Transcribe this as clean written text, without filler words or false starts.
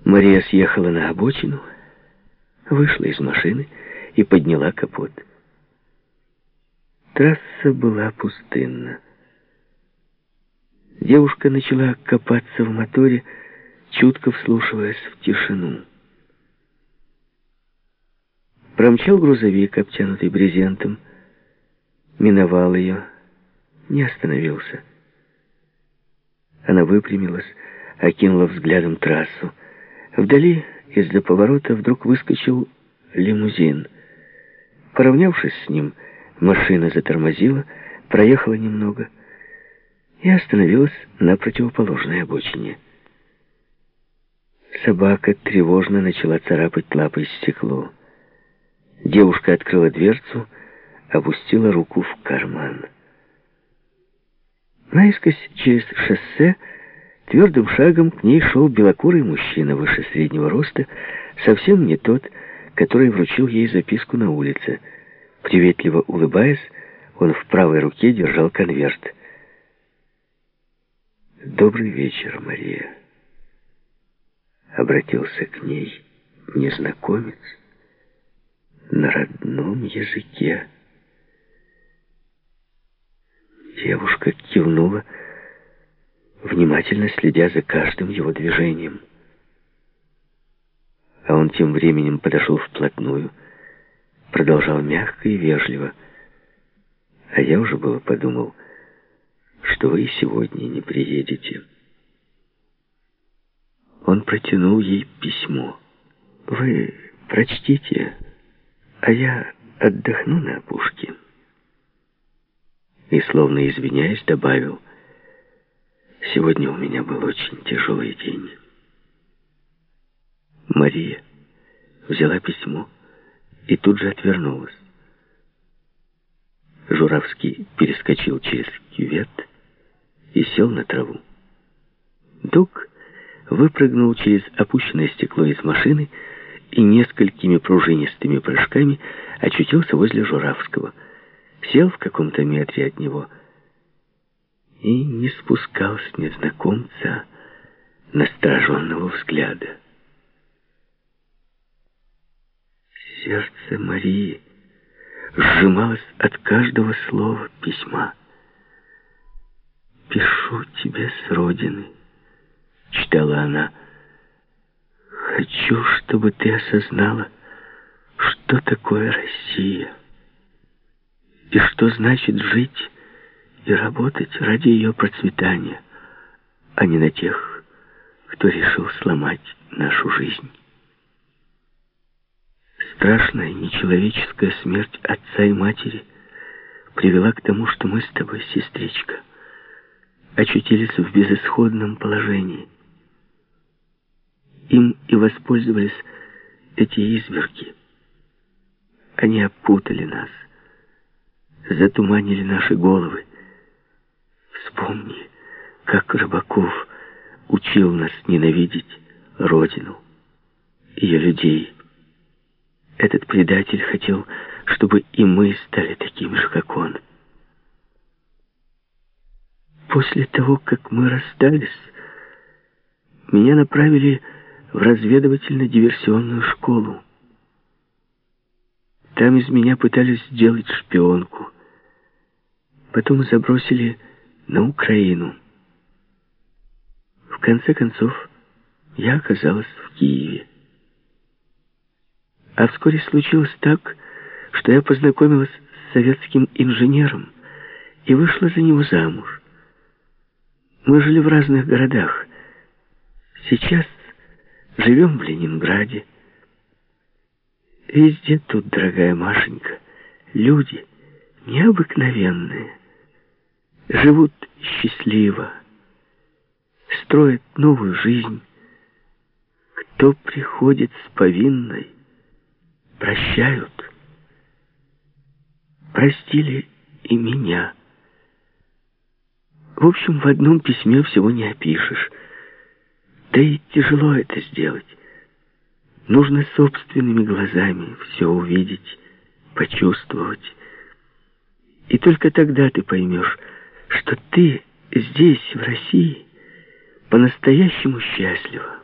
Мария съехала на обочину, вышла из машины и подняла капот. Трасса была пустынна. Девушка начала копаться в моторе, чутко вслушиваясь в тишину. Промчал грузовик, обтянутый брезентом, миновал ее, не остановился. Она выпрямилась, окинула взглядом трассу. Вдали, из-за поворота, вдруг выскочил лимузин. Поравнявшись с ним, машина затормозила, проехала немного и остановилась на противоположной обочине. Собака тревожно начала царапать лапой стекло. Девушка открыла дверцу, опустила руку в карман. Наискось через шоссе твердым шагом к ней шел белокурый мужчина выше среднего роста, совсем не тот, который вручил ей записку на улице. Приветливо улыбаясь, он в правой руке держал конверт. «Добрый вечер, Мария», — обратился к ней незнакомец на родном языке. Девушка кивнула, внимательно следя за каждым его движением. А он тем временем подошел вплотную, продолжал мягко и вежливо. А я уже было подумал, что вы сегодня не приедете. Он протянул ей письмо. Вы прочтите, а я отдохну на опушке. И, словно извиняясь, добавил: сегодня у меня был очень тяжелый день. Мария взяла письмо и тут же отвернулась. Журавский перескочил через кювет и сел на траву. Дуг выпрыгнул через опущенное стекло из машины и несколькими пружинистыми прыжками очутился возле Журавского. Сел в каком-то метре от него и не спускал с незнакомца настороженного взгляда. Сердце Марии сжималось от каждого слова письма. «Пишу тебе с родины», — читала она. «Хочу, чтобы ты осознала, что такое Россия, и что значит жить и работать ради ее процветания, а не на тех, кто решил сломать нашу жизнь. Страшная нечеловеческая смерть отца и матери привела к тому, что мы с тобой, сестричка, очутились в безысходном положении. Им и воспользовались эти изверги. Они опутали нас, затуманили наши головы. Вспомни, как Рыбаков учил нас ненавидеть Родину, ее людей. Этот предатель хотел, чтобы и мы стали такими же, как он. После того, как мы расстались, меня направили в разведывательно-диверсионную школу. Там из меня пытались сделать шпионку. Потом забросили на Украину. В конце концов, я оказалась в Киеве. А вскоре случилось так, что я познакомилась с советским инженером и вышла за него замуж. Мы жили в разных городах. Сейчас живем в Ленинграде. Везде тут, дорогая Машенька, люди необыкновенные. Живут счастливо, строят новую жизнь. Кто приходит с повинной, прощают. Простили и меня. В общем, в одном письме всего не опишешь. Да и тяжело это сделать. Нужно собственными глазами все увидеть, почувствовать. И только тогда ты поймешь, что ты здесь, в России, по-настоящему счастлива.